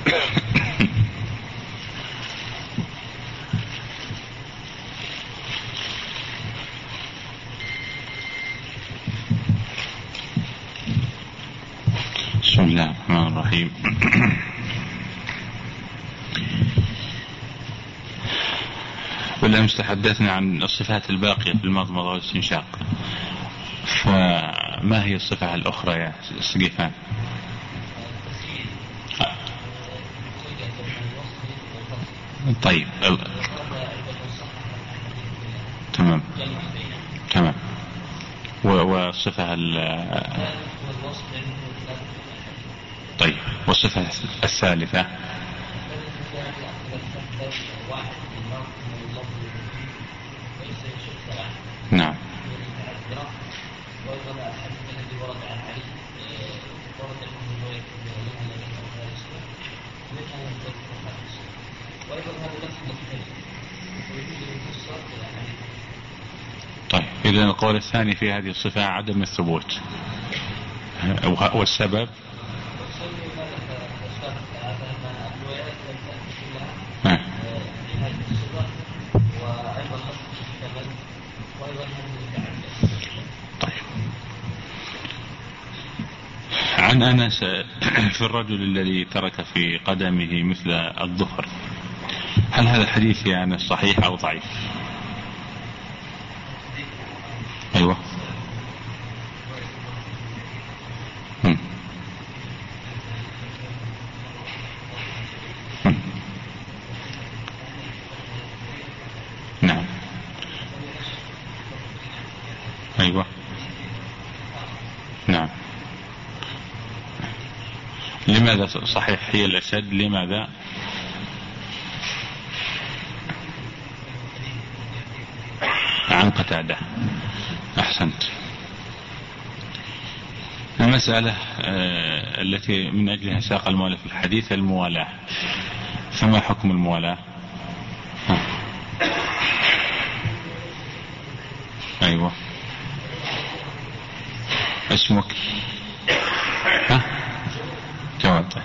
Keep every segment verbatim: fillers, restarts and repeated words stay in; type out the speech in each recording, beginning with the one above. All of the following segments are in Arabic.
بسم الله الرحمن الرحيم. بالأمس تحدثنا عن الصفات الباقية في المضمضة والاستنشاق، فما هي الصفة الأخرى يا سقيفان؟ طيب تمام تمام. والصفة طيب والصفة الثالثة؟ نعم. طيب إذن القول الثاني في هذه الصفة عدم الثبوت، والسبب عن أنس في الرجل الذي ترك في قدمه مثل الظفر، هل هذا الحديث يعني صحيح أو ضعيف؟ أيوة. هم. هم. نعم. أيوة. نعم. لماذا صحيح هي الأشد؟ لماذا؟ عن قتادة. أحسنت. المسألة التي من أجلها ساق المؤلف الحديث الموالاة، فما حكم الموالاة؟ أيوة. اسمك؟ ها؟ جواد.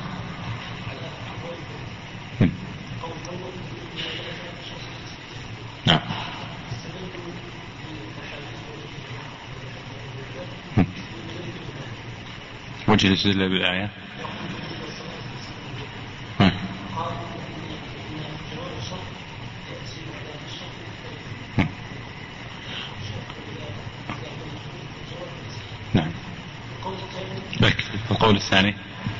نعم. وجه الاستدلال بالآية؟ نعم. القول الثاني؟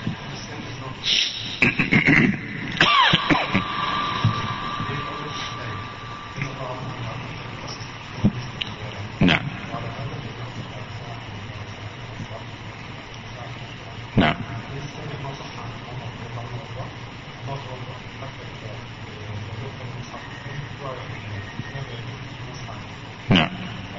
نعم. نعم. نعم.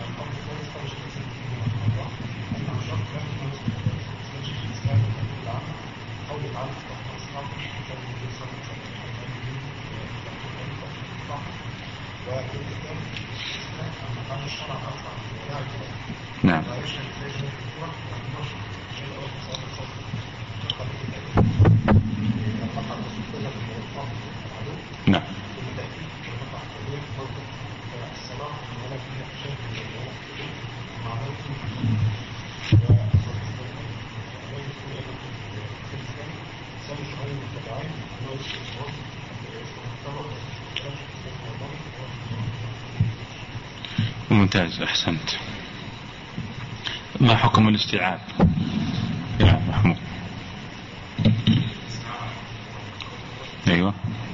نعم. نعم. ممتاز. أحسنت. ما حكم الاستيعاب يا محمود؟ أيوة.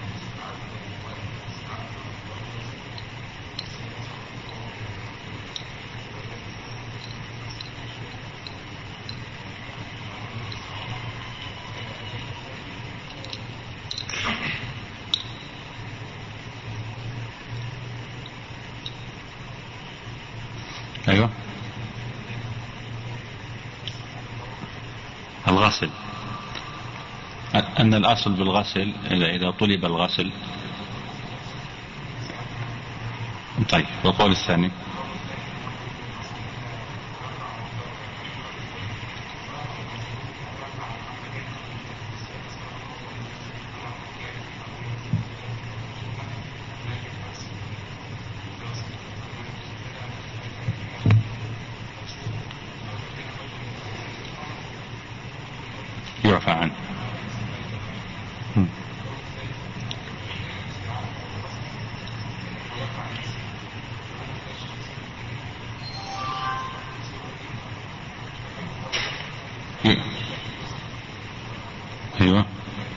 أيوة. الغسل، أن الأصل بالغسل إذا طلب الغسل. طيب والقول الثاني؟ عفى عنه. ايوه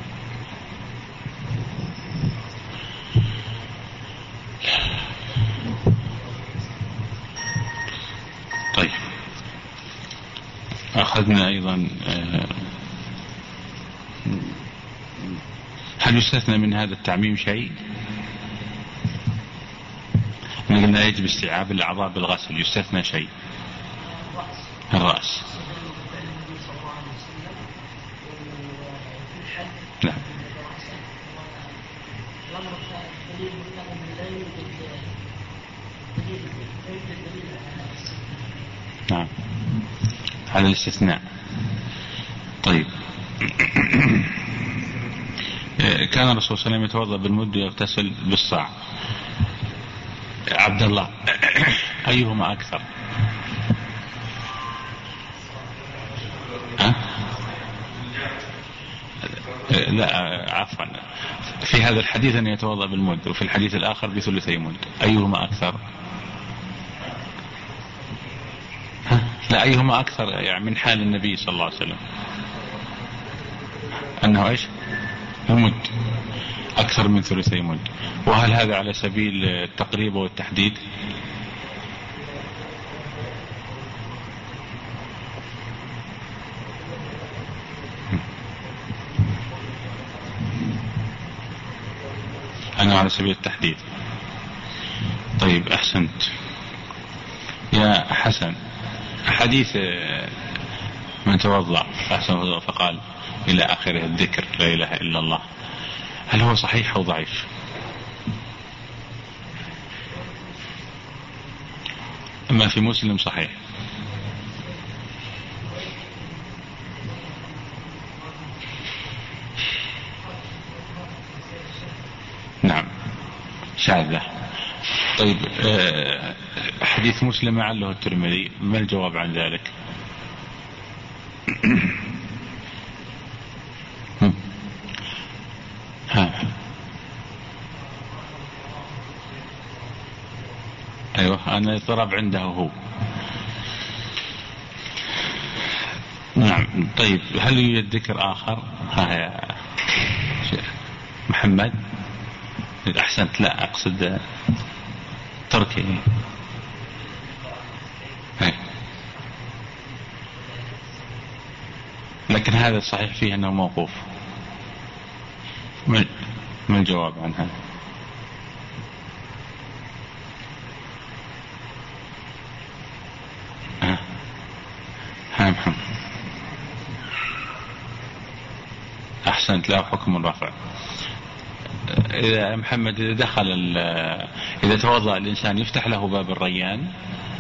طيب، اخذنا ايضا هل يستثنى من هذا التعميم شيء؟ قلنا يجب استيعاب الاعضاء بالغسل، يستثنى شيء؟ الرأس. نعم. نعم على الاستثناء. طيب كان الرسول صلى الله عليه وسلم يتوضأ بالمد ويغتسل بالصاع. عبد الله أيهما أكثر؟ أه؟ لا عفوا، في هذا الحديث أن يتوضأ بالمد، وفي الحديث الآخر بثلثي مد، أيهما أكثر؟ ها؟ لا أيهما أكثر يعني من حال النبي صلى الله عليه وسلم أنه إيش؟ المد أكثر من ثلثي مد. وهل هذا على سبيل التقريب والتحديد؟ أنا على سبيل التحديد. طيب أحسنت يا حسن. حديث من توضأ أحسن فقال إلى آخره الذكر لا إله إلا الله، هل هو صحيح أو ضعيف؟ أما في مسلم صحيح. نعم شاذة. طيب حديث مسلم عله الترمذي، ما الجواب عن ذلك؟ ها. أيوة أنا اضطراب عنده هو. نعم. طيب هل يوجد ذكر آخر؟ ها يا شيخ محمد. أحسنت. لا أقصد تركي. لكن هذا الصحيح فيه أنه موقوف. ما الجواب عن هذا؟ ها ها محمد. أحسنت. لا حكم الرفع. إذا محمد إذا دخل إذا توضأ الإنسان يفتح له باب الريان.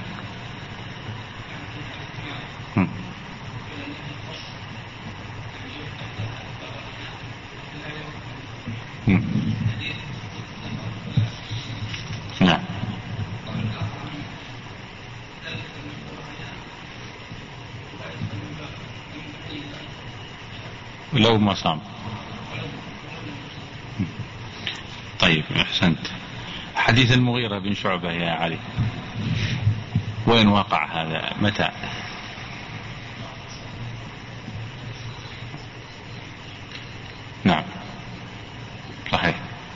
نعم. لو ما صام. طيب أحسنت. حديث المغيرة بن شعبة يا علي، وين وقع هذا؟ متى؟ نعم صحيح.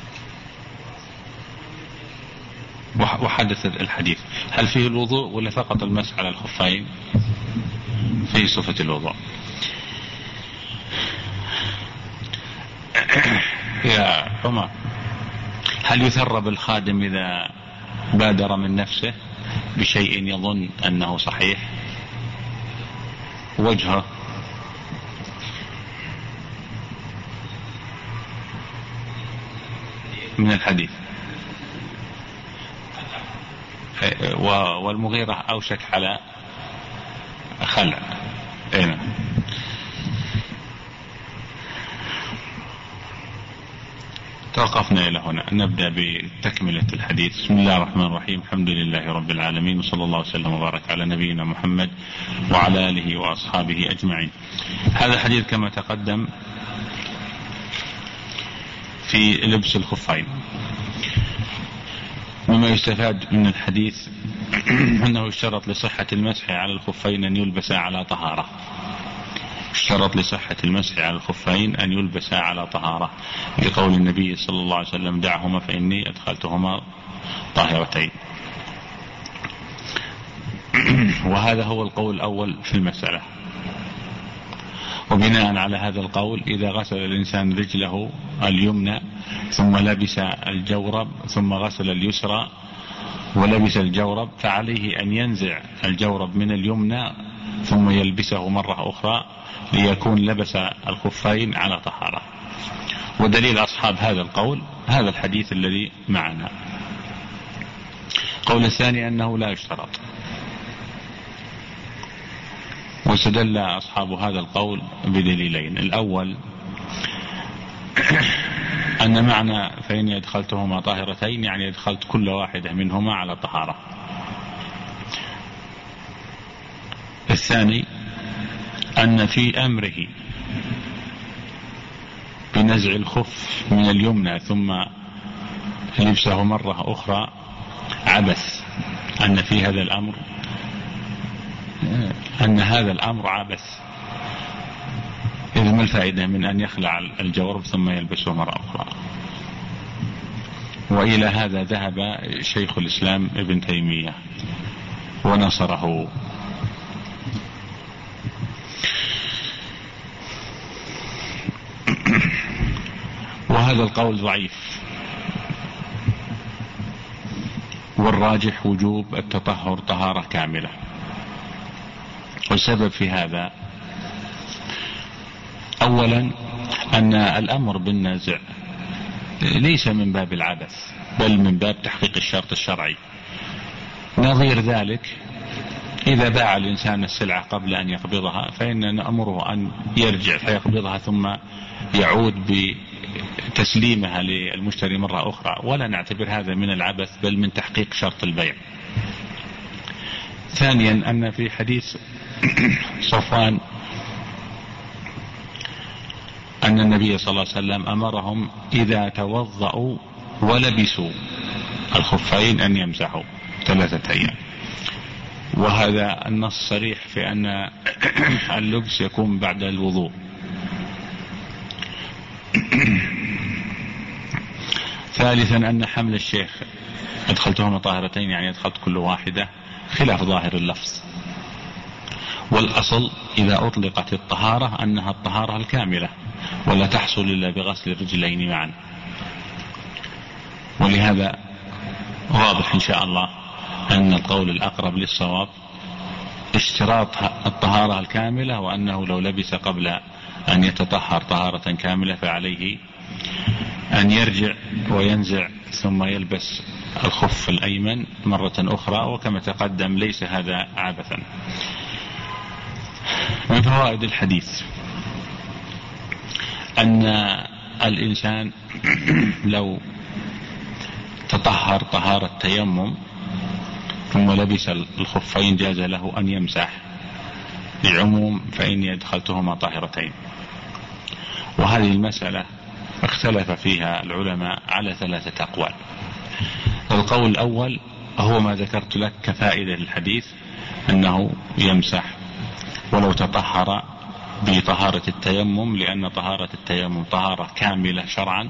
وحدث الحديث هل فيه الوضوء ولا فقط المسح على الخفين؟ فيه صفة الوضوء. يا عمر هل يثرب الخادم إذا بادر من نفسه بشيء يظن أنه صحيح؟ وجهه من الحديث. والمغيرة أوشك على خلع. أين؟ توقفنا إلى هنا، نبدأ بتكملة الحديث. بسم الله الرحمن الرحيم، الحمد لله رب العالمين، وصلى الله وسلم وبارك على نبينا محمد وعلى آله وأصحابه أجمعين. هذا الحديث كما تقدم في لبس الخفين. مما يستفاد من الحديث أنه اشترط لصحة المسح على الخفين أن يلبس على طهارة. اشترط لصحة المسح على الخفين أن يلبس على طهارة، لقول النبي صلى الله عليه وسلم: دعهما فإني أدخلتهما طاهرتين. وهذا هو القول الأول في المسألة. وبناء على هذا القول، إذا غسل الإنسان رجله اليمنى ثم لبس الجورب ثم غسل اليسرى ولبس الجورب، فعليه أن ينزع الجورب من اليمنى ثم يلبسه مرة أخرى ليكون لبس الخفين على طهارة. ودليل أصحاب هذا القول هذا الحديث الذي معنا. القول الثاني أنه لا يشترط، واستدل أصحاب هذا القول بدليلين. الأول أن معنى فإني أدخلتهما طاهرتين يعني أدخلت كل واحدة منهما على طهارة. الثاني أن في أمره بنزع الخف من اليمنى ثم لبسه مرة أخرى عبث، أن في هذا الأمر أن هذا الأمر عبث، إذ ما الفائدة من أن يخلع الجورب ثم يلبسه مرة أخرى. وإلى هذا ذهب شيخ الإسلام ابن تيمية ونصره. وهذا القول ضعيف، والراجح وجوب التطهر طهارة كاملة. والسبب في هذا أولا أن الأمر بالنزع ليس من باب العبث، بل من باب تحقيق الشرط الشرعي. نظير ذلك إذا باع الإنسان السلعة قبل أن يقبضها، فإن نأمره أن يرجع فيقبضها ثم يعود بتسليمها للمشتري مرة أخرى، ولا نعتبر هذا من العبث بل من تحقيق شرط البيع. ثانيا أن في حديث صفوان أن النبي صلى الله عليه وسلم أمرهم إذا توضأوا ولبسوا الخفين أن يمسحوا ثلاثة أيام. وهذا النص صريح في أن اللبس يكون بعد الوضوء. ثالثا أن حمل الشيخ أدخلتهما طاهرتين يعني أدخلت كل واحدة خلاف ظاهر اللفظ. والأصل إذا أطلقت الطهارة أنها الطهارة الكاملة، ولا تحصل إلا بغسل الرجلين معا. ولهذا واضح إن شاء الله أن القول الأقرب للصواب اشتراط الطهارة الكاملة، وأنه لو لبس قبل أن يتطهر طهارة كاملة فعليه أن يرجع وينزع ثم يلبس الخف الأيمن مرة أخرى. وكما تقدم ليس هذا عبثا. من فوائد الحديث أن الإنسان لو تطهر طهارة تيمم ثم لبس الخفين جاز له أن يمسح، لعموم فإني أدخلتهما طاهرتين. وهذه المسألة اختلف فيها العلماء على ثلاثة أقوال. القول الأول هو ما ذكرت لك كفائدة للحديث، أنه يمسح ولو تطهر بطهارة التيمم، لأن طهارة التيمم طهارة كاملة شرعا،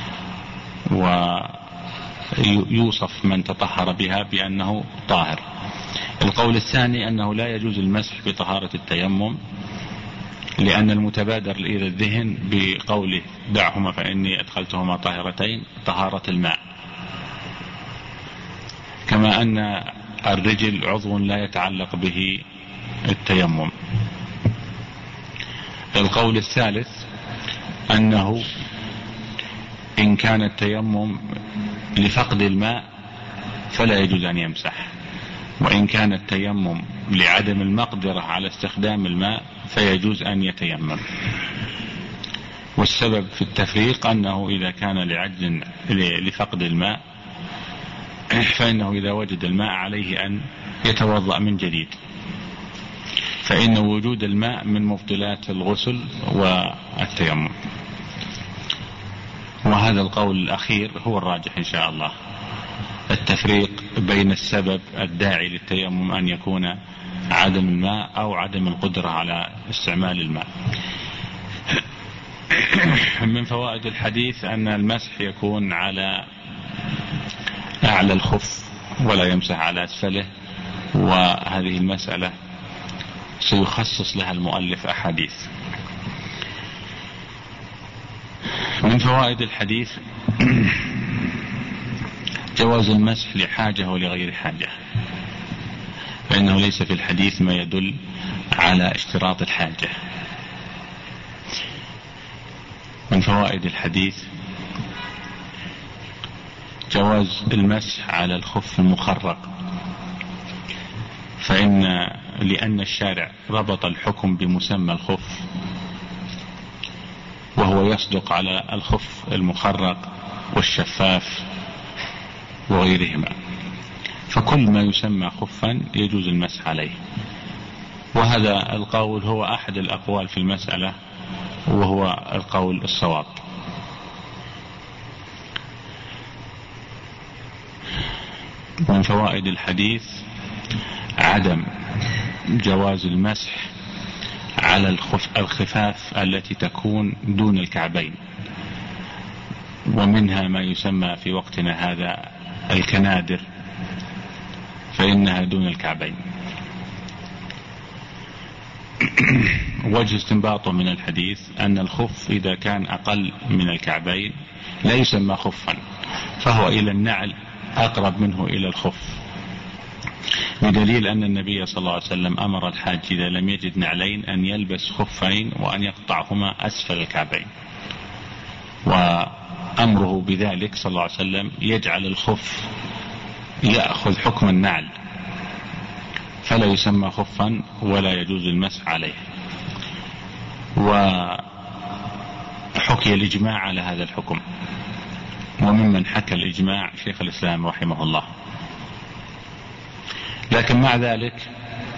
ويوصف من تطهر بها بأنه طاهر. القول الثاني أنه لا يجوز المسح بطهارة التيمم، لأن المتبادر إلى الذهن بقوله دعهما فإني أدخلتهما طاهرتين طهارة الماء، كما أن الرجل عضو لا يتعلق به التيمم. القول الثالث أنه إن كان التيمم لفقد الماء فلا يجوز أن يمسح، وإن كان التيمم لعدم المقدرة على استخدام الماء فيجوز أن يتيمم. والسبب في التفريق أنه إذا كان لعجز لفقد الماء فإنه إذا وجد الماء عليه أن يتوضأ من جديد، فإن وجود الماء من مبطلات الغسل والتيمم. وهذا القول الأخير هو الراجح إن شاء الله، التفريق بين السبب الداعي للتيمم أن يكون عدم الماء أو عدم القدرة على استعمال الماء. من فوائد الحديث أن المسح يكون على أعلى الخف ولا يمسح على أسفله، وهذه المسألة سيخصص لها المؤلف أحاديث. من فوائد الحديث جواز المسح لحاجة ولغير حاجة، فإنه ليس في الحديث ما يدل على اشتراط الحاجة. من فوائد الحديث جواز المسح على الخف المخرق، فإن لأن الشارع ربط الحكم بمسمى الخف، وهو يصدق على الخف المخرق والشفاف وغيرهما، فكل ما يسمى خفا يجوز المسح عليه. وهذا القول هو أحد الأقوال في المسألة، وهو القول الصواب. من فوائد الحديث عدم جواز المسح على الخفاف التي تكون دون الكعبين، ومنها ما يسمى في وقتنا هذا الكنادر، فإنها دون الكعبين. وجه استنباطه من الحديث أن الخف إذا كان أقل من الكعبين لا يسمى خفا، فهو إلى النعل أقرب منه إلى الخف، بدليل أن النبي صلى الله عليه وسلم أمر الحاج إذا لم يجد نعلين أن يلبس خفين وأن يقطعهما أسفل الكعبين، وأمره بذلك صلى الله عليه وسلم يجعل الخف يأخذ حكم النعل، فلا يسمى خفا ولا يجوز المسح عليه. وحكي الإجماع على هذا الحكم، وممن حكى الإجماع شيخ الإسلام رحمه الله. لكن مع ذلك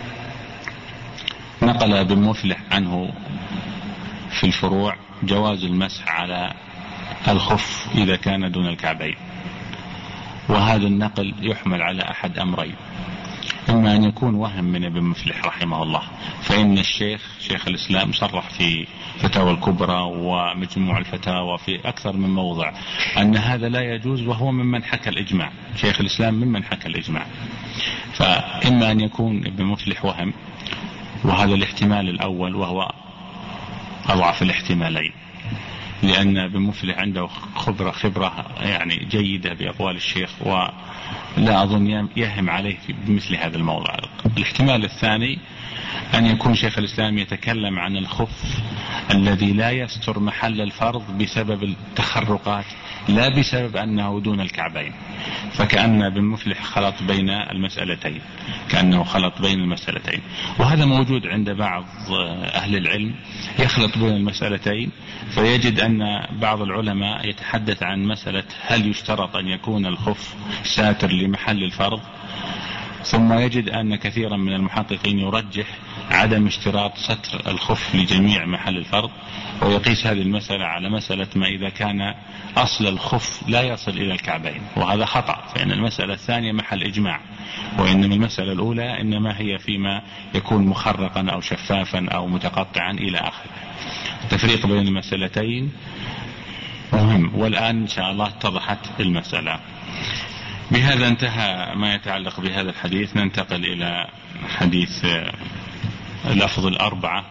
نقل ابن مفلح عنه في الفروع جواز المسح على الخف إذا كان دون الكعبين، وهذا النقل يحمل على أحد أمرين: إما أن يكون وهم من ابن مفلح رحمه الله، فإن الشيخ شيخ الإسلام صرح في فتاوى الكبرى ومجموع الفتاوى في أكثر من موضع أن هذا لا يجوز، وهو ممن حكى الإجماع، شيخ الإسلام ممن حكى الإجماع. فإما أن يكون ابن مفلح وهم، وهذا الاحتمال الأول وهو أضعف الاحتمالين، لأن ابن مفلح عنده خبرة خبرة يعني جيدة بأقوال الشيخ، ولا أظن يهم عليه بمثل هذا الموضوع. الاحتمال الثاني أن يكون شيخ الإسلام يتكلم عن الخف الذي لا يستر محل الفرض بسبب التخرقات، لا بسبب أنه دون الكعبين، فكأن ابن مفلح خلط بين المسألتين، كأنه خلط بين المسألتين. وهذا موجود عند بعض أهل العلم، يخلط بين المسألتين، فيجد أن بعض العلماء يتحدث عن مسألة هل يشترط أن يكون الخف ساتر لمحل الفرض، ثم يجد أن كثيرا من المحققين يرجح عدم اشتراط ستر الخف لجميع محل الفرض، ويقيس هذه المسألة على مسألة ما إذا كان أصل الخف لا يصل إلى الكعبين، وهذا خطأ، فإن المسألة الثانية محل إجماع، وإنما المسألة الأولى إنما هي فيما يكون مخرقا أو شفافا أو متقطعا إلى آخره. التفريق بين المسألتين مهم، والآن إن شاء الله اتضحت المسألة. بهذا انتهى ما يتعلق بهذا الحديث. ننتقل إلى حديث لفظ الأربعة.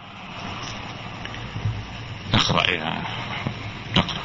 اقرأ يا اقرأ.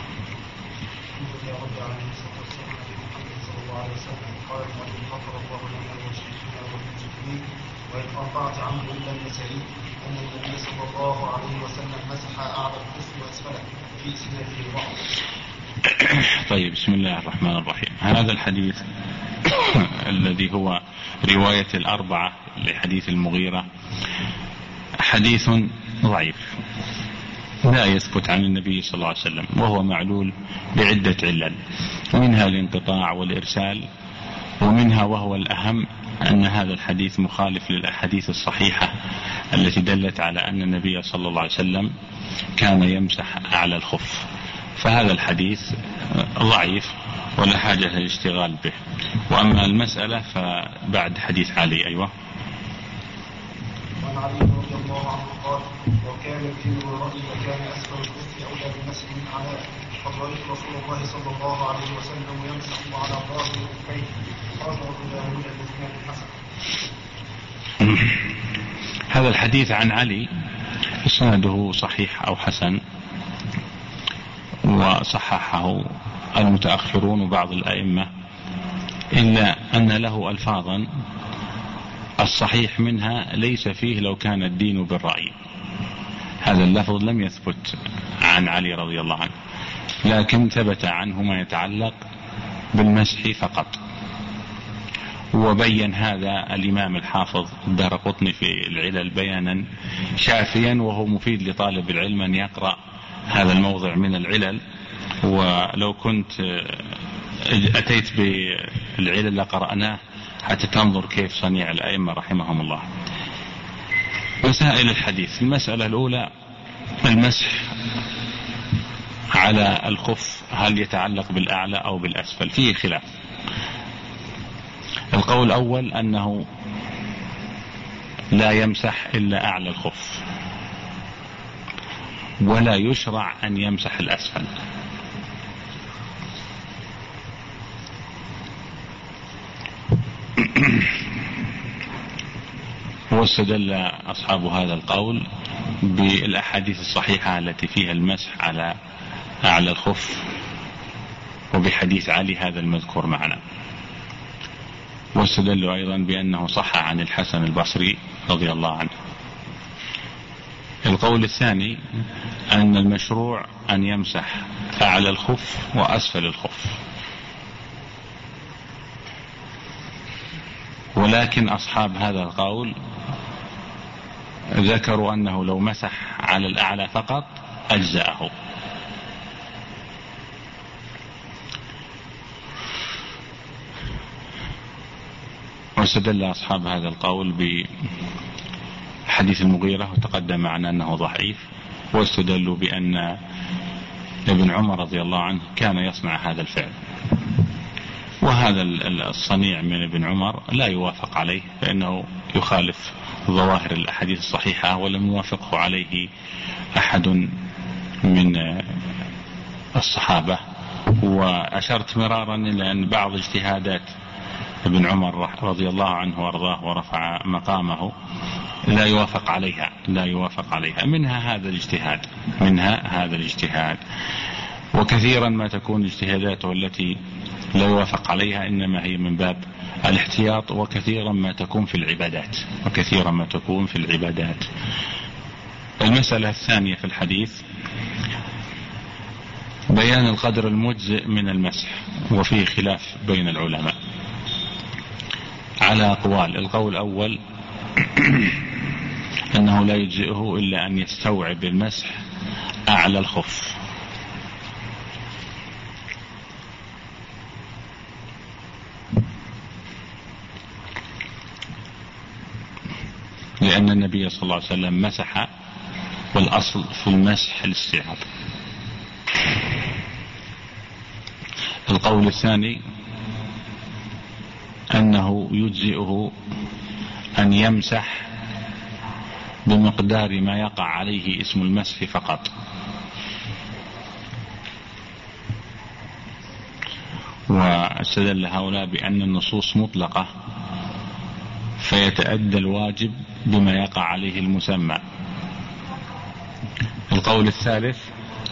وإن أرضعت عنه إلا النسائي أن النبي صلى الله عليه وسلم مسح أعلى الكف وأسفله في سدرة الوعظ. طيب، بسم الله الرحمن الرحيم. هذا الحديث الذي هو رواية الأربعة لحديث المغيرة حديث ضعيف، لا يثبت عن النبي صلى الله عليه وسلم، وهو معلول بعدة علل، منها الانقطاع والإرسال، ومنها وهو الأهم أن هذا الحديث مخالف للأحاديث الصحيحة التي دلت على أن النبي صلى الله عليه وسلم كان يمسح أعلى الخف، فهذا الحديث ضعيف ولا حاجة للاشتغال به. وأما المسألة فبعد حديث علي. أيوة. وعن علي رضي الله عنه قال: لو كان الدين بالرأي لكان أسفل الكفر أولى بالمسح من أعلاه، قد رأيت رسول الله صلى الله عليه وسلم يمسح على ظاهر الكفين، خرج أبو داود بإسناد حسن. هذا الحديث عن علي إسناده صحيح أو حسن، وصححه المتأخرون وبعض الأئمة، إلا أن له ألفاظا الصحيح منها ليس فيه لو كان الدين بالرأي. هذا اللفظ لم يثبت عن علي رضي الله عنه، لكن ثبت عنه ما يتعلق بالمسح فقط. وبين هذا الإمام الحافظ الدارقطني في العلل بيانا شافيا، وهو مفيد لطالب العلم أن يقرأ هذا الموضع من العلل. ولو كنت أتيت بالعلل لقرأناه حتى تنظر كيف صنيع الأئمة رحمهم الله. مسائل الحديث: المسألة الأولى المسح على الخف هل يتعلق بالأعلى أو بالأسفل؟ فيه خلاف. القول الأول أنه لا يمسح إلا أعلى الخف، ولا يشرع أن يمسح الأسفل. واستدل أصحاب هذا القول بالأحاديث الصحيحة التي فيها المسح على أعلى الخف، وبحديث علي هذا المذكور معنا. واستدلوا أيضا بأنه صح عن الحسن البصري رضي الله عنه. القول الثاني أن المشروع أن يمسح أعلى الخف وأسفل الخف، ولكن أصحاب هذا القول ذكروا أنه لو مسح على الأعلى فقط أجزأه. واستدل أصحاب هذا القول بحديث المغيرة، وتقدم معنا أنه ضعيف. واستدلوا بأن ابن عمر رضي الله عنه كان يصنع هذا الفعل، وهذا الصنيع من ابن عمر لا يوافق عليه، فإنه يخالف ظواهر الأحاديث الصحيحة، ولم يوافقه عليه أحد من الصحابة. وأشرت مرارا إلى أن بعض اجتهادات ابن عمر رضي الله عنه وارضاه ورفع مقامه لا يوافق عليها لا يوافق عليها منها هذا الاجتهاد منها هذا الاجتهاد وكثيرا ما تكون اجتهاداته التي لا يوافق عليها إنما هي من باب الاحتياط، وكثيرا ما تكون في العبادات وكثيرا ما تكون في العبادات. المسألة الثانية في الحديث بيان القدر المجزئ من المسح، وفيه خلاف بين العلماء على أقوال. القول الأول أنه لا يجزئه إلا أن يستوعب المسح أعلى الخف، لأن النبي صلى الله عليه وسلم مسح، والأصل في المسح الاستيعاب. القول الثاني أنه يجزئه أن يمسح بمقدار ما يقع عليه اسم المسح فقط، واستدل هؤلاء بأن النصوص مطلقة فيتأدى الواجب بما يقع عليه المسمى. القول الثالث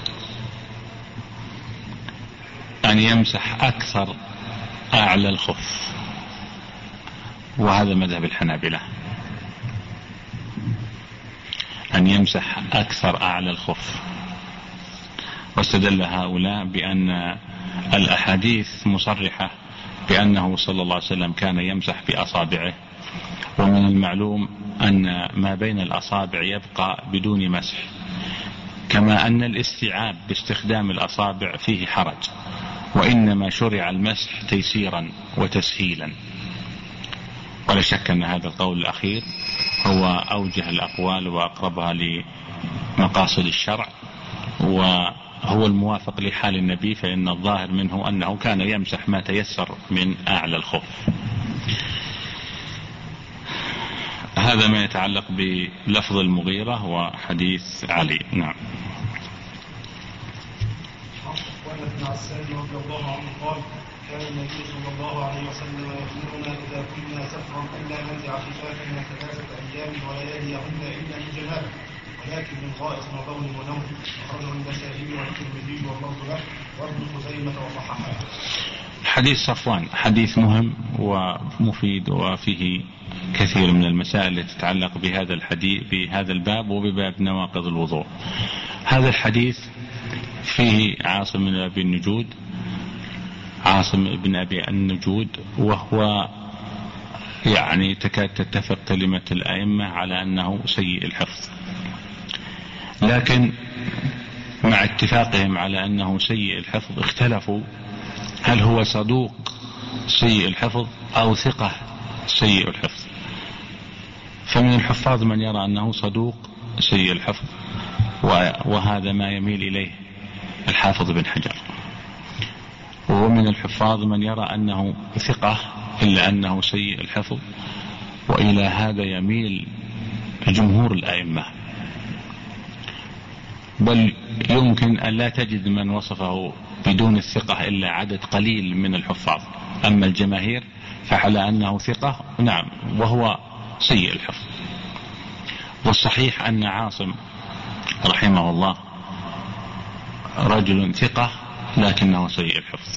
أن يمسح أكثر أعلى الخف، وهذا مذهب الحنابلة، أن يمسح أكثر أعلى الخف. واستدل هؤلاء بأن الأحاديث مصرحة بأنه صلى الله عليه وسلم كان يمسح بأصابعه، ومن المعلوم أن ما بين الأصابع يبقى بدون مسح، كما أن الاستيعاب باستخدام الأصابع فيه حرج، وإنما شرع المسح تيسيرا وتسهيلا. ولا شك أن هذا القول الأخير هو أوجه الأقوال وأقربها لمقاصد الشرع، وهو الموافق لحال النبي، فإن الظاهر منه أنه كان يمسح ما تيسر من أعلى الخف. هذا ما يتعلق بلفظ المغيرة وحديث علي. نعم. وعن ابن عساد رضي الله عنه قال: كان النبي صلى الله عليه وسلم يأمرنا إذا كنا سفرا ألا ننزع خفافنا ثلاثة أيام ولياليهن إلا من جنابة، ولكن من غائط وبول ونوم. أخرجه النسائي والترمذي واللفظ له وابن خزيمة وصححه. حديث صفوان حديث مهم ومفيد، وفيه كثير من المسائل التي تتعلق بهذا الحديث بهذا الباب وبباب نواقض الوضوء. هذا الحديث فيه عاصم بن أبي النجود عاصم بن أبي النجود وهو يعني تكاد تتفق كلمة الأئمة على أنه سيء الحفظ، لكن مع اتفاقهم على أنه سيء الحفظ اختلفوا هل هو صدوق سيء الحفظ أو ثقة سيء الحفظ. فمن الحفاظ من يرى أنه صدوق سيء الحفظ، وهذا ما يميل إليه الحافظ بن حجر، ومن الحفاظ من يرى أنه ثقة إلا أنه سيء الحفظ، وإلى هذا يميل جمهور الأئمة، بل يمكن أن لا تجد من وصفه بدون الثقة إلا عدد قليل من الحفاظ. أما الجماهير فعلى أنه ثقة نعم وهو سيء الحفظ. والصحيح أن عاصم رحمه الله رجل ثقة لكنه سيء الحفظ،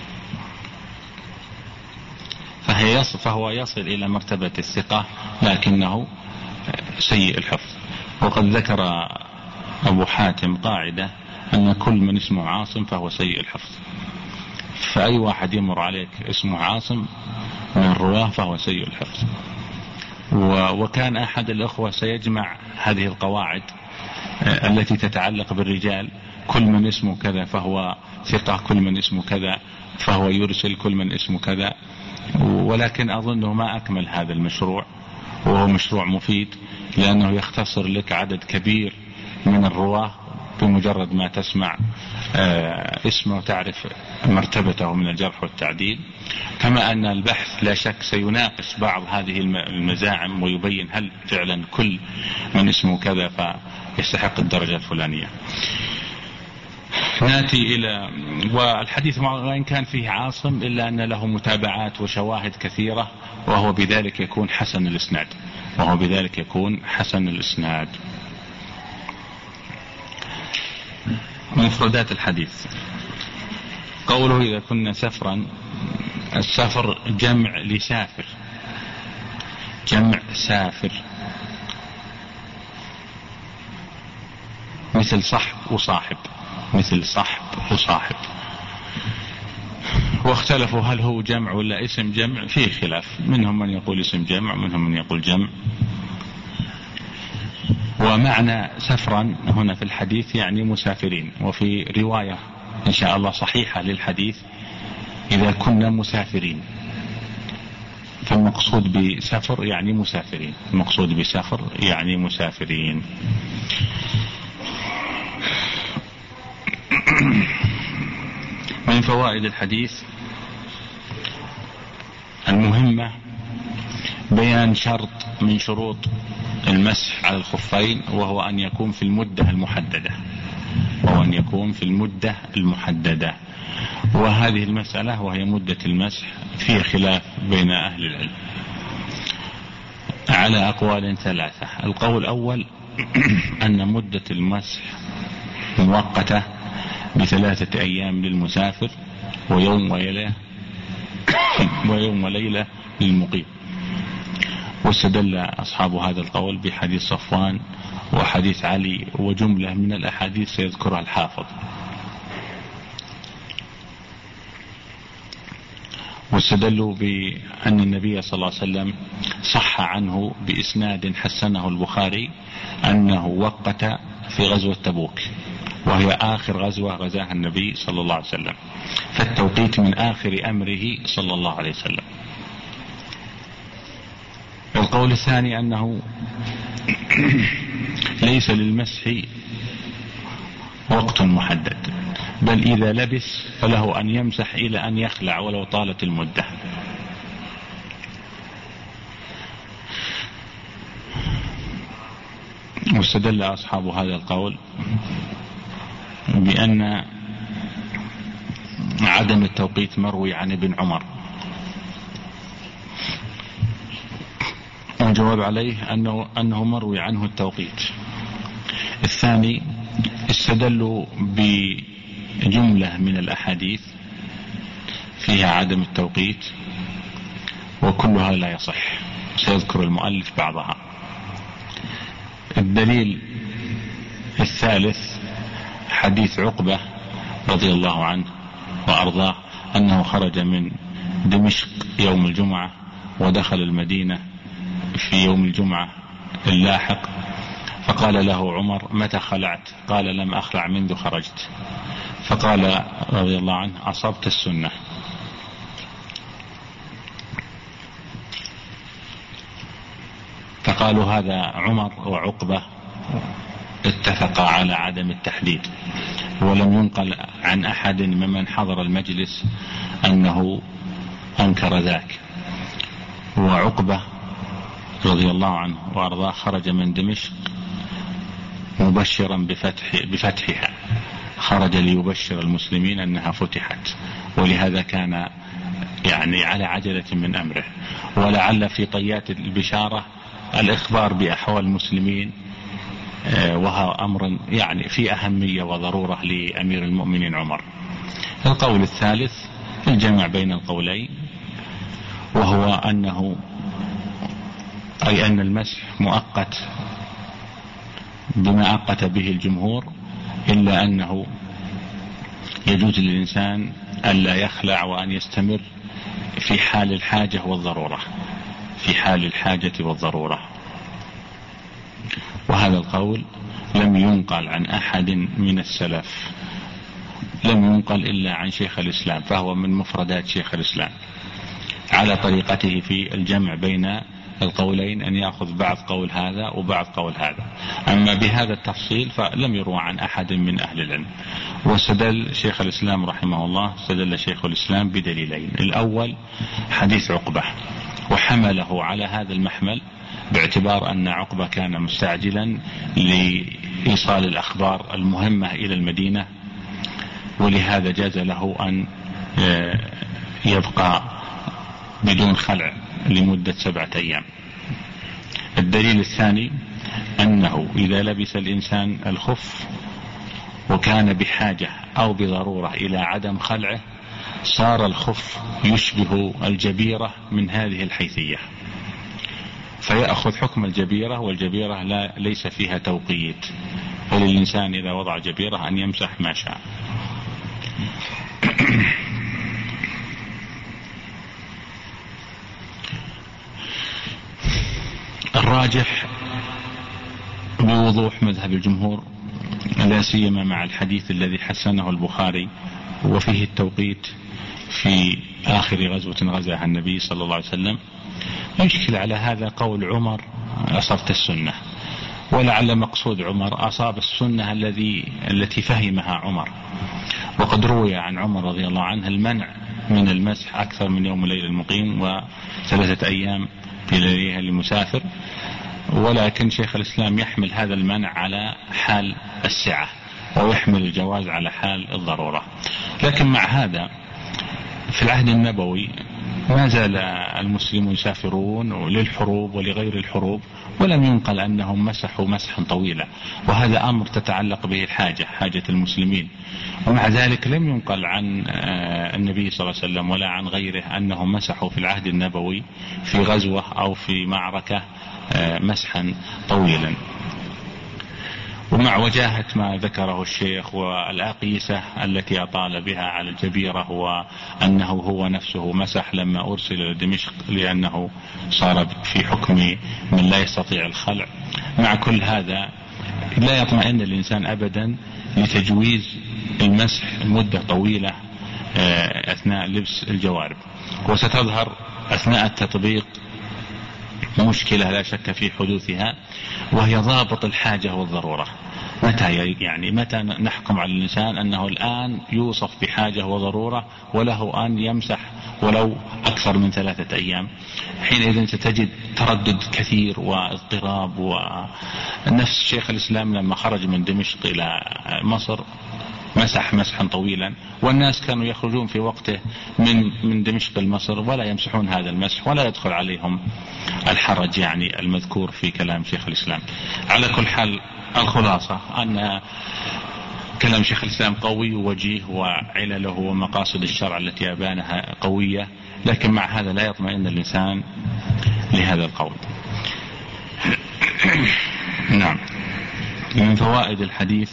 فهي يصل فهو يصل إلى مرتبة الثقة لكنه سيء الحفظ. وقد ذكر أبو حاتم قاعدة أن كل من اسمه عاصم فهو سيء الحفظ، فأي واحد يمر عليك اسمه عاصم من الرواه فهو سيء الحفظ. وكان أحد الأخوة سيجمع هذه القواعد التي تتعلق بالرجال، كل من اسمه كذا فهو ثقة، كل من اسمه كذا فهو يرسل، كل من اسمه كذا، ولكن أظنه ما أكمل هذا المشروع، وهو مشروع مفيد لأنه يختصر لك عدد كبير من الرواه بمجرد ما تسمع اسمه وتعرف مرتبته من الجرح والتعديل. كما أن البحث لا شك سيناقش بعض هذه المزاعم ويبين هل فعلا كل من اسمه كذا فيستحق الدرجة الفلانية. ناتي إلى والحديث وإن كان فيه عاصم إلا أن له متابعات وشواهد كثيرة، وهو بذلك يكون حسن الإسناد وهو بذلك يكون حسن الإسناد. مفردات الحديث قوله إذا كنا سفرا، السفر جمع لسافر، جمع سافر، مثل صحب وصاحب، مثل صحب وصاحب. واختلفوا هل هو جمع ولا اسم جمع، فيه خلاف، منهم من يقول اسم جمع ومنهم من يقول جمع. ومعنى سفرا هنا في الحديث يعني مسافرين، وفي رواية إن شاء الله صحيحة للحديث إذا كنا مسافرين، فالمقصود بسفر يعني مسافرين، المقصود بسفر يعني مسافرين. من فوائد الحديث المهمة بيان شرط من شروط المسح على الخفين، وهو أن يكون في المدة المحددة، وهو أن يكون في المدة المحددة. وهذه المسألة وهي مدة المسح فيها خلاف بين أهل العلم على أقوال ثلاثة. القول الأول أن مدة المسح مؤقتة بثلاثة أيام للمسافر ويوم وليلة ويوم وليلة للمقيم. واستدل أصحاب هذا القول بحديث صفوان وحديث علي وجملة من الأحاديث سيذكرها الحافظ. واستدلوا بأن النبي صلى الله عليه وسلم صح عنه بإسناد حسنه البخاري أنه وقت في غزوة تبوك وهي آخر غزوة غزاها النبي صلى الله عليه وسلم، فالتوقيت من آخر أمره صلى الله عليه وسلم. القول الثاني أنه ليس للمسح وقت محدد، بل إذا لبس فله أن يمسح إلى أن يخلع ولو طالت المدة. واستدل أصحاب هذا القول بأن عدم التوقيت مروي عن ابن عمر، والجواب عليه أنه, أنه مروي عنه التوقيت. الثاني استدلوا بجملة من الأحاديث فيها عدم التوقيت وكلها لا يصح، سيذكر المؤلف بعضها. الدليل الثالث حديث عقبة رضي الله عنه وأرضاه أنه خرج من دمشق يوم الجمعة ودخل المدينة في يوم الجمعة اللاحق، فقال له عمر: متى خلعت؟ قال: لم أخلع منذ خرجت. فقال رضي الله عنه: أصبت السنة. فقالوا هذا عمر وعقبة اتفقا على عدم التحديد، ولم ينقل عن أحد ممن حضر المجلس أنه أنكر ذاك. وعقبة رضي الله عنه وأرضاه خرج من دمشق مبشرا بفتح بفتحها، خرج ليبشر المسلمين أنها فتحت، ولهذا كان يعني على عجلة من أمره، ولعل في طيات البشارة الإخبار بأحوال المسلمين، وهو أمر يعني في أهمية وضرورة لأمير المؤمنين عمر. القول الثالث الجمع بين القولين، وهو أنه أي أن المسح مؤقت بما أقت به الجمهور، إلا أنه يجوز للإنسان ألا يخلع وأن يستمر في حال الحاجة والضرورة، في حال الحاجة والضرورة. وهذا القول لم ينقل عن أحد من السلف، لم ينقل إلا عن شيخ الإسلام، فهو من مفردات شيخ الإسلام على طريقته في الجمع بين القولين، أن يأخذ بعض قول هذا وبعض قول هذا. أما بهذا التفصيل فلم يروى عن أحد من أهل العلم. واستدل شيخ الإسلام رحمه الله استدل شيخ الإسلام بدليلين: الأول حديث عقبة، وحمله على هذا المحمل باعتبار أن عقبة كان مستعجلا لإيصال الأخبار المهمة إلى المدينة، ولهذا جاز له أن يبقى بدون خلع لمدة سبعة أيام. الدليل الثاني أنه إذا لبس الإنسان الخف وكان بحاجة أو بضرورة إلى عدم خلعه، صار الخف يشبه الجبيرة من هذه الحيثية، فيأخذ حكم الجبيرة، والجبيرة لا ليس فيها توقيت، فللإنسان إذا وضع جبيرة أن يمسح ما شاء. الراجح بوضوح مذهب الجمهور، لا سيما مع الحديث الذي حسنه البخاري وفيه التوقيت في آخر غزوة غزاها النبي صلى الله عليه وسلم، يشكل على هذا قول عمر: أصبت السنة. ولعل مقصود عمر أصاب السنة الذي التي فهمها عمر. وقد روي عن عمر رضي الله عنه المنع من المسح أكثر من يوم الليل المقيم وثلاثة أيام في ليلها للمسافر، ولكن شيخ الإسلام يحمل هذا المنع على حال السعة، ويحمل الجواز على حال الضرورة. لكن مع هذا في العهد النبوي ما زال المسلمون يسافرون للحروب ولغير الحروب، ولم ينقل أنهم مسحوا مسحا طويلا، وهذا أمر تتعلق به الحاجة، حاجة المسلمين. ومع ذلك لم ينقل عن النبي صلى الله عليه وسلم ولا عن غيره أنهم مسحوا في العهد النبوي في غزوة أو في معركة مسحا طويلا. ومع وجاهة ما ذكره الشيخ والأقيسة التي أطال بها على الجبيرة، هو أنه هو نفسه مسح لما أرسل إلى دمشق لأنه صار في حكم من لا يستطيع الخلع، مع كل هذا لا يطمئن الإنسان أبدا لتجويز المسح مدة طويلة أثناء لبس الجوارب. وستظهر أثناء التطبيق مشكلة لا شك في حدوثها، وهي ضابط الحاجة والضرورة. متى يعني متى نحكم على الإنسان أنه الآن يوصف بحاجة وضرورة وله أن يمسح ولو أكثر من ثلاثة أيام؟ حينئذ ستجد تردد كثير واضطراب. ونفس شيخ الإسلام لما خرج من دمشق إلى مصر مسح مسحا طويلا، والناس كانوا يخرجون في وقته من من دمشق لمصر ولا يمسحون هذا المسح، ولا يدخل عليهم الحرج يعني المذكور في كلام شيخ الإسلام. على كل حال الخلاصة أن كلام شيخ الإسلام قوي ووجيه، وعلله ومقاصد الشرع التي أبانها قوية، لكن مع هذا لا يطمئن الإنسان لهذا القول. نعم. من فوائد الحديث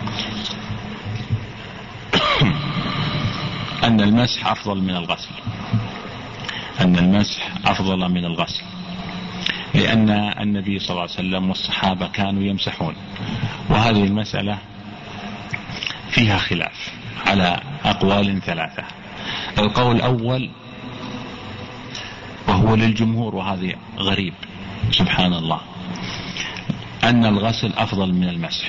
أن المسح أفضل من الغسل، أن المسح أفضل من الغسل، لأن النبي صلى الله عليه وسلم والصحابة كانوا يمسحون. وهذه المسألة فيها خلاف على أقوال ثلاثة. القول الأول وهو للجمهور، وهذا غريب سبحان الله، أن الغسل أفضل من المسح،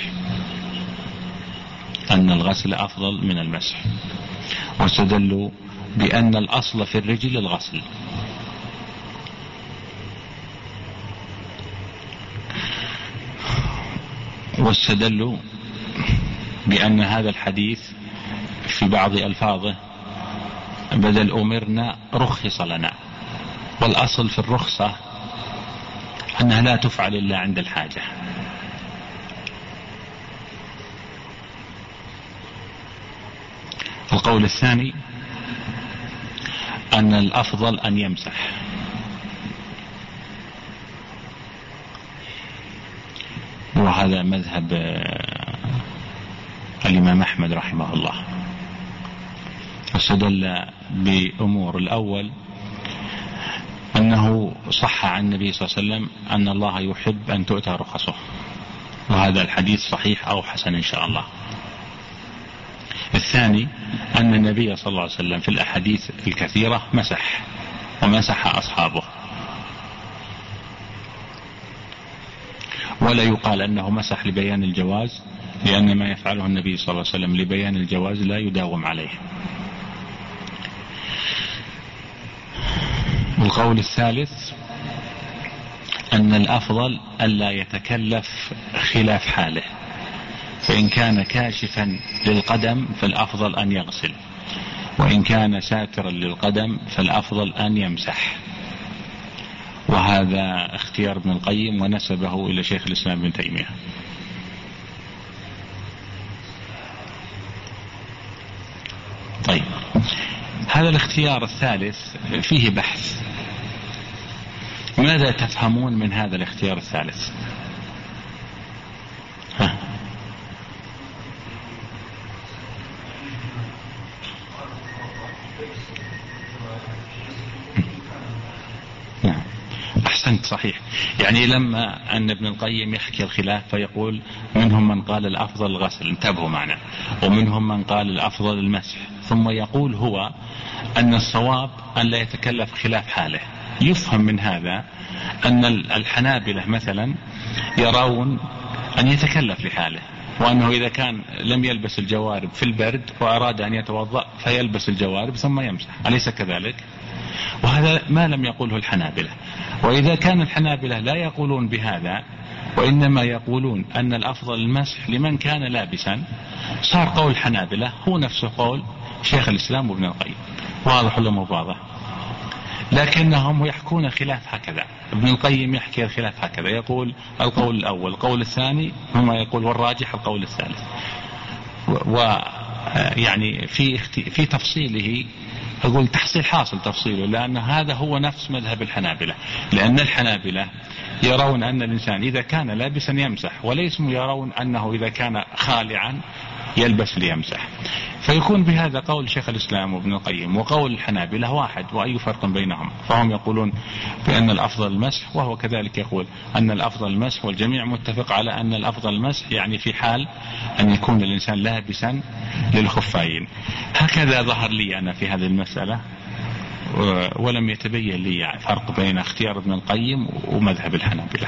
أن الغسل أفضل من المسح، واستدلوا بأن الأصل في الرجل الغسل. واستدلوا بأن هذا الحديث في بعض ألفاظه بدل أمرنا رخص لنا، والأصل في الرخصة أنها لا تفعل إلا عند الحاجة. القول الثاني أن الأفضل أن يمسح، وهذا مذهب الإمام أحمد رحمه الله. واستدل بأمور الأول أنه صح عن النبي صلى الله عليه وسلم أن الله يحب أن تؤتى رخصه، وهذا الحديث صحيح أو حسن إن شاء الله. الثاني أن النبي صلى الله عليه وسلم في الأحاديث الكثيرة مسح ومسح أصحابه، ولا يقال أنه مسح لبيان الجواز، لأن ما يفعله النبي صلى الله عليه وسلم لبيان الجواز لا يداوم عليه. القول الثالث أن الأفضل ألا يتكلف خلاف حاله، فإن كان كاشفا للقدم فالأفضل أن يغسل، وإن كان ساترا للقدم فالأفضل أن يمسح. وهذا اختيار ابن القيم ونسبه إلى شيخ الإسلام ابن تيمية. طيب، هذا الاختيار الثالث فيه بحث. ماذا تفهمون من هذا الاختيار الثالث؟ ها؟ نعم، أحسنت، صحيح. يعني لما أن ابن القيم يحكي الخلاف فيقول منهم من قال الأفضل الغسل، انتبهوا معنا، ومنهم من قال الأفضل المسح، ثم يقول هو أن الصواب أن لا يتكلف خلاف حاله. يفهم من هذا أن الحنابلة مثلا يرون أن يتكلف لحاله، وأنه إذا كان لم يلبس الجوارب في البرد وأراد أن يتوضأ فيلبس الجوارب ثم يمسح، أليس كذلك؟ وهذا ما لم يقوله الحنابلة. وإذا كان الحنابلة لا يقولون بهذا وإنما يقولون أن الأفضل المسح لمن كان لابسا، صار قول الحنابلة هو نفسه قول شيخ الإسلام وابن القيم. واضح ولا مو واضح؟ لكنهم يحكون خلاف هكذا. ابن القيم يحكي الخلاف هكذا، يقول القول الأول، القول الثاني، ثم يقول والراجح القول الثالث. ويعني في في تفصيله أقول تحصيل حاصل تفصيله، لأن هذا هو نفس مذهب الحنابلة، لأن الحنابلة يرون أن الإنسان إذا كان لابسا يمسح، وليس يرون أنه إذا كان خالعا يلبس ليمسح. فيكون بهذا قول شيخ الإسلام وابن القيم وقول الحنابلة واحد، وأي فرق بينهم؟ فهم يقولون بأن الأفضل المسح، وهو كذلك يقول أن الأفضل المسح، والجميع متفق على أن الأفضل المسح يعني في حال أن يكون الإنسان لابسا للخفين. هكذا ظهر لي أنا في هذه المسألة، ولم يتبين لي فرق بين اختيار ابن القيم ومذهب الحنابلة.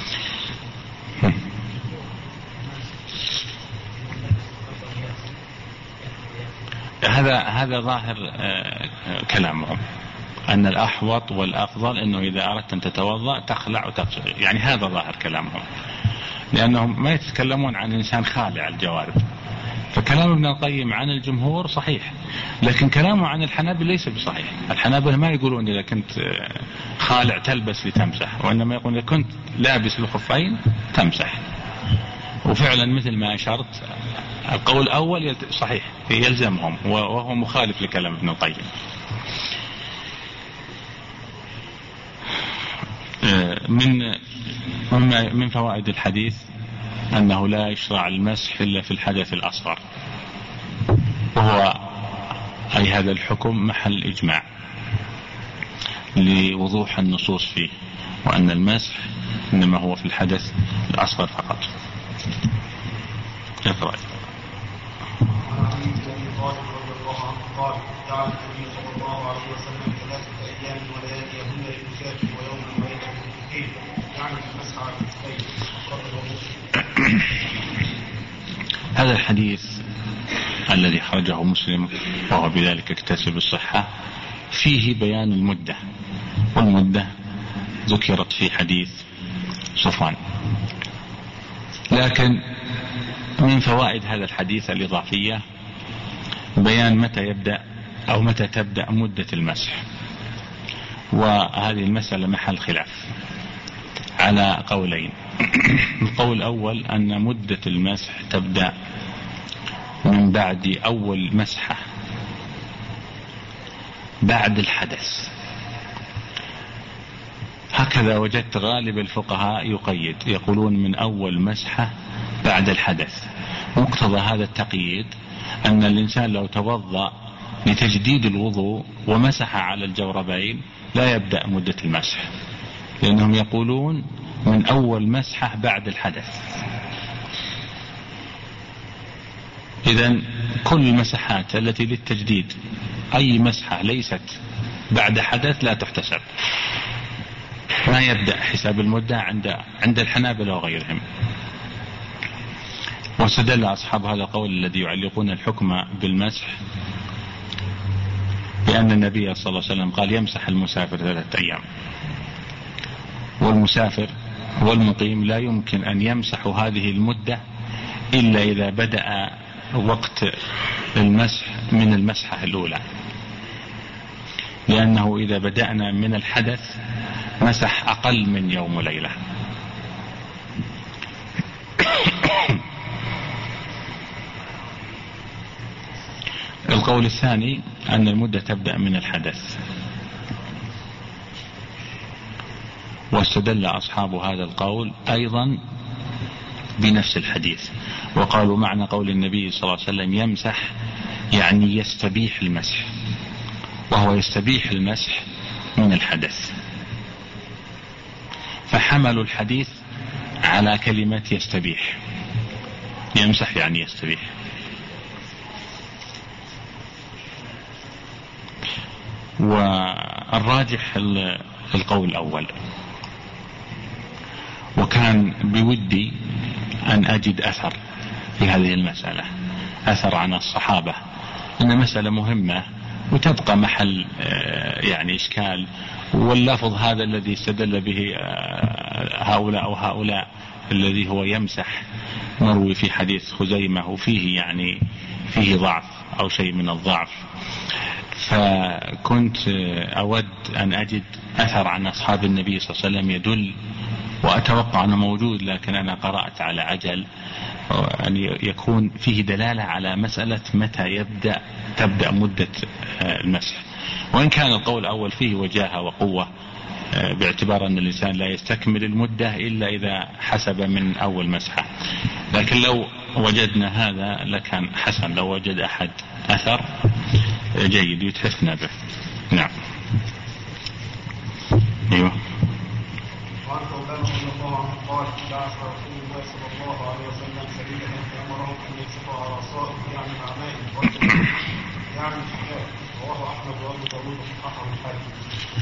هذا هذا ظاهر كلامهم، أن الأحوط والأفضل أنه إذا أردت أن تتوضأ تخلع وتغسل، يعني هذا ظاهر كلامهم، لأنهم ما يتكلمون عن إنسان خالع الجوارب. فكلام ابن القيم عن الجمهور صحيح، لكن كلامه عن الحنابلة ليس بصحيح. الحنابلة ما يقولون إذا كنت خالع تلبس لتمسح، وإنما يقولون إذا كنت لابس الخفين تمسح. وفعلا مثل ما أشرت القول الأول صحيح يلزمهم، وهو مخالف لكلام ابن القيم. من من فوائد الحديث أنه لا يشرع المسح إلا في الحدث الأصغر، وهو أي هذا الحكم محل إجماع لوضوح النصوص فيه، وأن المسح إنما هو في الحدث الأصغر فقط. اقرأ. قال جعل النبي صلى الله عليه وسلم ثلاثة أيام ولياليهن للمسافر ويوم وليلة للمقيم، يعني المسح على الكفين. هذا الحديث الذي خرجه مسلم وهو بذلك اكتسب الصحة فيه بيان المدة، والمدة ذكرت في حديث صفوان. لكن من فوائد هذا الحديث الإضافية بيان متى يبدأ أو متى تبدأ مدة المسح، وهذه المسألة محل خلاف على قولين. القول الأول أن مدة المسح تبدأ من بعد أول مسحة بعد الحدث، هكذا وجدت غالب الفقهاء يقيد، يقولون من أول مسحة بعد الحدث. مقتضى هذا التقييد أن الإنسان لو توضأ لتجديد الوضوء ومسح على الجوربين لا يبدأ مدة المسح، لأنهم يقولون من أول مسحة بعد الحدث. إذن كل المسحات التي للتجديد، أي مسحة ليست بعد حدث لا تحتسب، ما يبدأ حساب المدة عند عند الحنابلة وغيرهم. واستدل أصحاب هذا القول الذي يعلقون الحكم بالمسح بأن النبي صلى الله عليه وسلم قال يمسح المسافر ثلاثة أيام، والمسافر والمقيم لا يمكن أن يمسحوا هذه المدة إلا إذا بدأ وقت المسح من المسحة الأولى، لأنه إذا بدأنا من الحدث مسح أقل من يوم وليلة. القول الثاني أن المدة تبدأ من الحدث، واستدل أصحاب هذا القول أيضا بنفس الحديث، وقالوا معنى قول النبي صلى الله عليه وسلم يمسح يعني يستبيح المسح، وهو يستبيح المسح من الحدث، فحملوا الحديث على كلمة يستبيح، يمسح يعني يستبيح. والراجح القول الأول، وكان بودي أن أجد أثر في هذه المسألة، أثر عن الصحابة، إن مسألة مهمة وتبقى محل يعني إشكال، واللفظ هذا الذي استدل به هؤلاء أو هؤلاء الذي هو يمسح مروي في حديث خزيمة، وفيه يعني فيه ضعف أو شيء من الضعف، فكنت أود أن أجد أثر عن أصحاب النبي صلى الله عليه وسلم يدل، وأتوقع أنه موجود، لكن أنا قرأت على عجل أن يكون فيه دلالة على مسألة متى يبدأ تبدأ مدة المسح. وإن كان القول الأول فيه وجاهة وقوة، باعتبار أن الإنسان لا يستكمل المدة إلا إذا حسب من أول مسحة، لكن لو وجدنا هذا لكان حسن، لو وجد أحد أثر جيد يتحفنا به. نعم. أيوه. وعن ثوبان رضي الله عنه قال بعث رسول الله صلى الله عليه وسلم سرية فأمرهم أن يمسكوا على عصائهم يعني مع ماء يعني الحجاب، رواه أحمد وأبو داود وصححه الحاكم.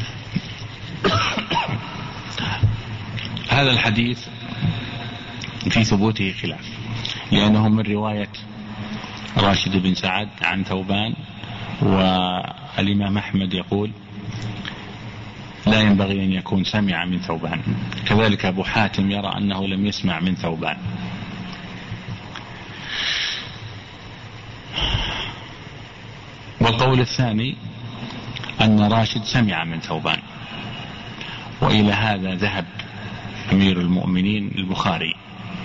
هذا الحديث في ثبوته خلاف، لأنه من رواية راشد بن سعد عن ثوبان، والإمام أحمد يقول لا ينبغي أن يكون سمع من ثوبان، كذلك أبو حاتم يرى أنه لم يسمع من ثوبان. والقول الثاني أن راشد سمع من ثوبان، وإلى هذا ذهب أمير المؤمنين البخاري.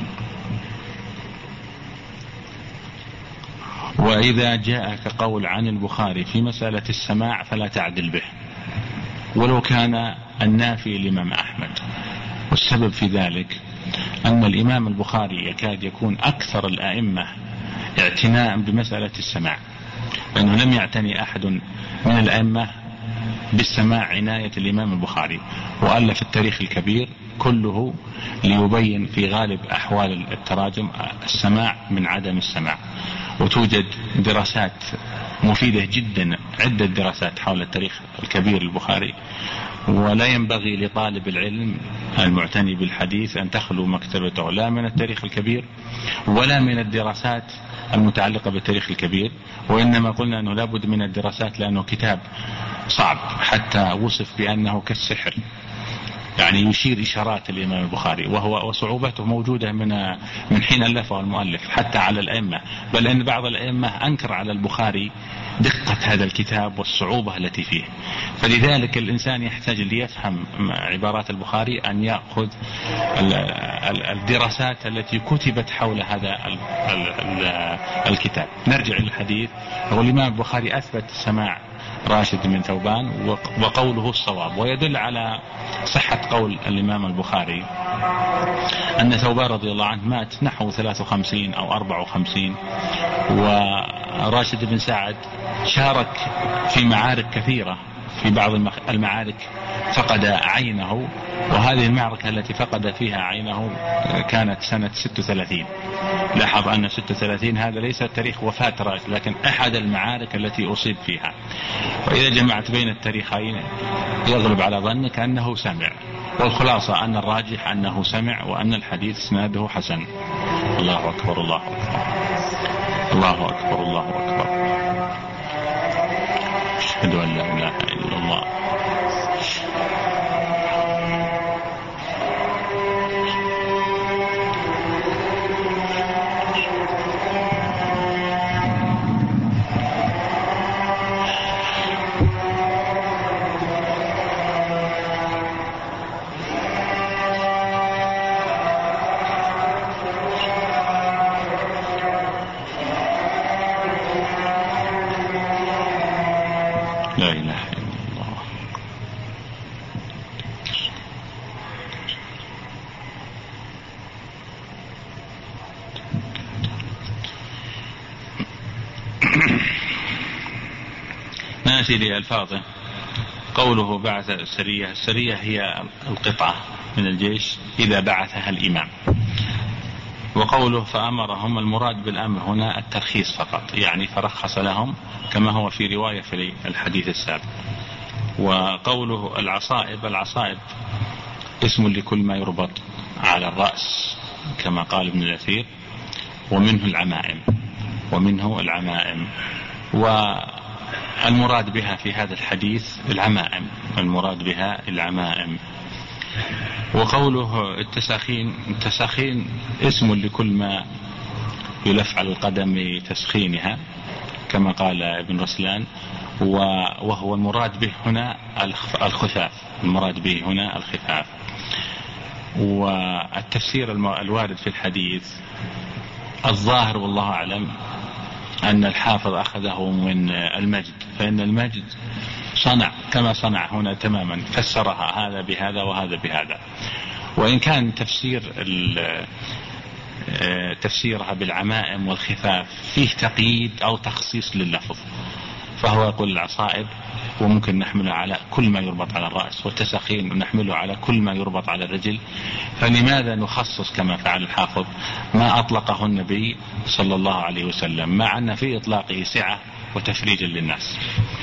وإذا جاءك قول عن البخاري في مسألة السماع فلا تعدل به، ولو كان النافي الإمام أحمد. والسبب في ذلك أن الإمام البخاري يكاد يكون أكثر الأئمة اعتناء بمسألة السماع، لأنه لم يعتني أحد من الأئمة بالسماع عناية الإمام البخاري، وألف التاريخ الكبير كله ليبين في غالب أحوال التراجم السماع من عدم السماع. وتوجد دراسات مفيدة جدا، عدة دراسات حول التاريخ الكبير البخاري، ولا ينبغي لطالب العلم المعتني بالحديث أن تخلو مكتبته لا من التاريخ الكبير ولا من الدراسات المتعلقة بالتاريخ الكبير، وإنما قلنا أنه لابد من الدراسات لأنه كتاب صعب، حتى وصف بأنه كالسحر، يعني يشير إشارات الإمام البخاري، وهو وصعوبته موجودة من من حين ألفه المؤلف حتى على الأئمة، بل أن بعض الأئمة أنكر على البخاري دقة هذا الكتاب والصعوبة التي فيه. فلذلك الإنسان يحتاج ليفهم عبارات البخاري أن يأخذ الدراسات التي كتبت حول هذا الكتاب. نرجع للحديث. هو الإمام البخاري أثبت سماع راشد من ثوبان، وقوله الصواب، ويدل على صحة قول الإمام البخاري أن ثوبان رضي الله عنه مات نحو ثلاث وخمسين أو أربع وخمسين، وراشد بن سعد شارك في معارك كثيرة، في بعض المعارك فقد عينه، وهذه المعركة التي فقد فيها عينه كانت سنة ستة وثلاثين. لاحظ أن ستة وثلاثين هذا ليس تاريخ وفاة راشد، لكن أحد المعارك التي أصيب فيها. وإذا جمعت بين التاريخين يغلب على ظنك أنه سمع، والخلاصة أن الراجح أنه سمع، وأن الحديث اسناده حسن. الله أكبر الله أكبر الله أكبر الله أكبر. أشهد أن لا إله إلا الله. لا إله إلا الله. نأتي لألفاظه. قوله بعث السرية، السرية هي القطعة من الجيش إذا بعثها الإمام. وقوله فأمرهم، المراد بالأمر هنا الترخيص فقط، يعني فرخص لهم كما هو في رواية في الحديث السابق. وقوله العصائب، العصائب اسم لكل ما يربط على الرأس كما قال ابن الأثير، ومنه العمائم ومنه العمائم والمراد بها في هذا الحديث العمائم، المراد بها العمائم. وقوله التساخين، التساخين اسم لكل ما يلف على القدم تسخينها كما قال ابن رسلان، وهو المراد به هنا الخفاف، المراد به هنا الخفاف. والتفسير الوارد في الحديث الظاهر والله أعلم أن الحافظ أخذه من المجد، فإن المجد صنع كما صنع هنا تماما، فسرها هذا بهذا وهذا بهذا. وإن كان تفسير تفسيرها بالعمائم والخفاف فيه تقييد أو تخصيص لللفظ، فهو يقول العصائب وممكن نحمله على كل ما يربط على الرأس، والتساخين نحمله على كل ما يربط على الرجل. فلماذا نخصص كما فعل الحافظ ما أطلقه النبي صلى الله عليه وسلم، مع أن في إطلاقه سعة وتفريجا للناس؟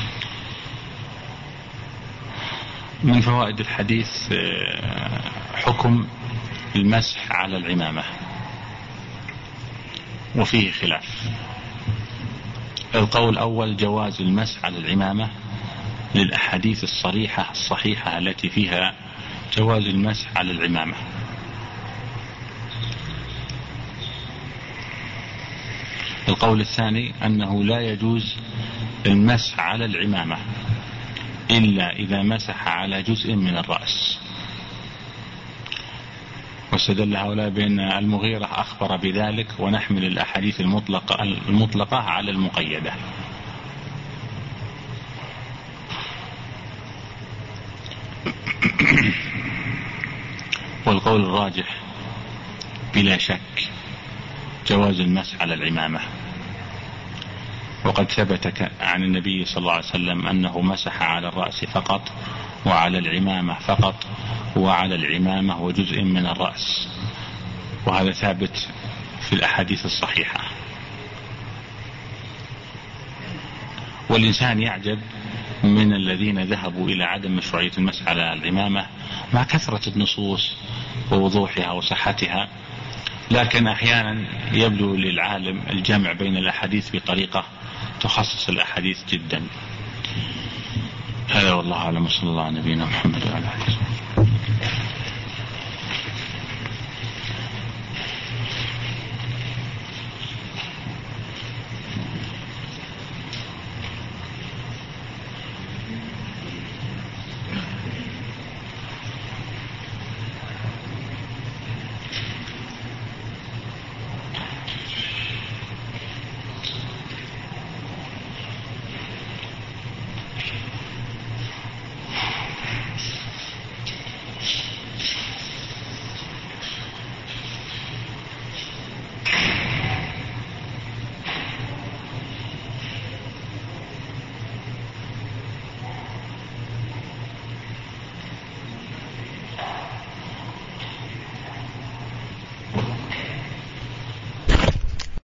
من فوائد الحديث حكم المسح على العمامة، وفيه خلاف. القول الأول جواز المسح على العمامة للأحاديث الصريحة الصحيحة التي فيها جواز المسح على العمامة. القول الثاني أنه لا يجوز المسح على العمامة إلا إذا مسح على جزء من الرأس، واستدل هؤلاء بأن المغيرة أخبر بذلك، ونحمل الأحاديث المطلقة, المطلقة على المقيدة. والقول الراجح بلا شك جواز المسح على العمامة، وقد ثبت عن النبي صلى الله عليه وسلم أنه مسح على الرأس فقط، وعلى العمامة فقط، وعلى العمامة وجزء من الرأس، وهذا ثابت في الأحاديث الصحيحة. والإنسان يعجب من الذين ذهبوا إلى عدم مشروعية المسح على العمامة مع كثرة النصوص ووضوحها وصحتها، لكن أحيانا يبدو للعالم الجمع بين الأحاديث بطريقة تخصص الأحاديث جدا. هذا والله أعلم، صلى الله على نبينا محمد وعلى آله.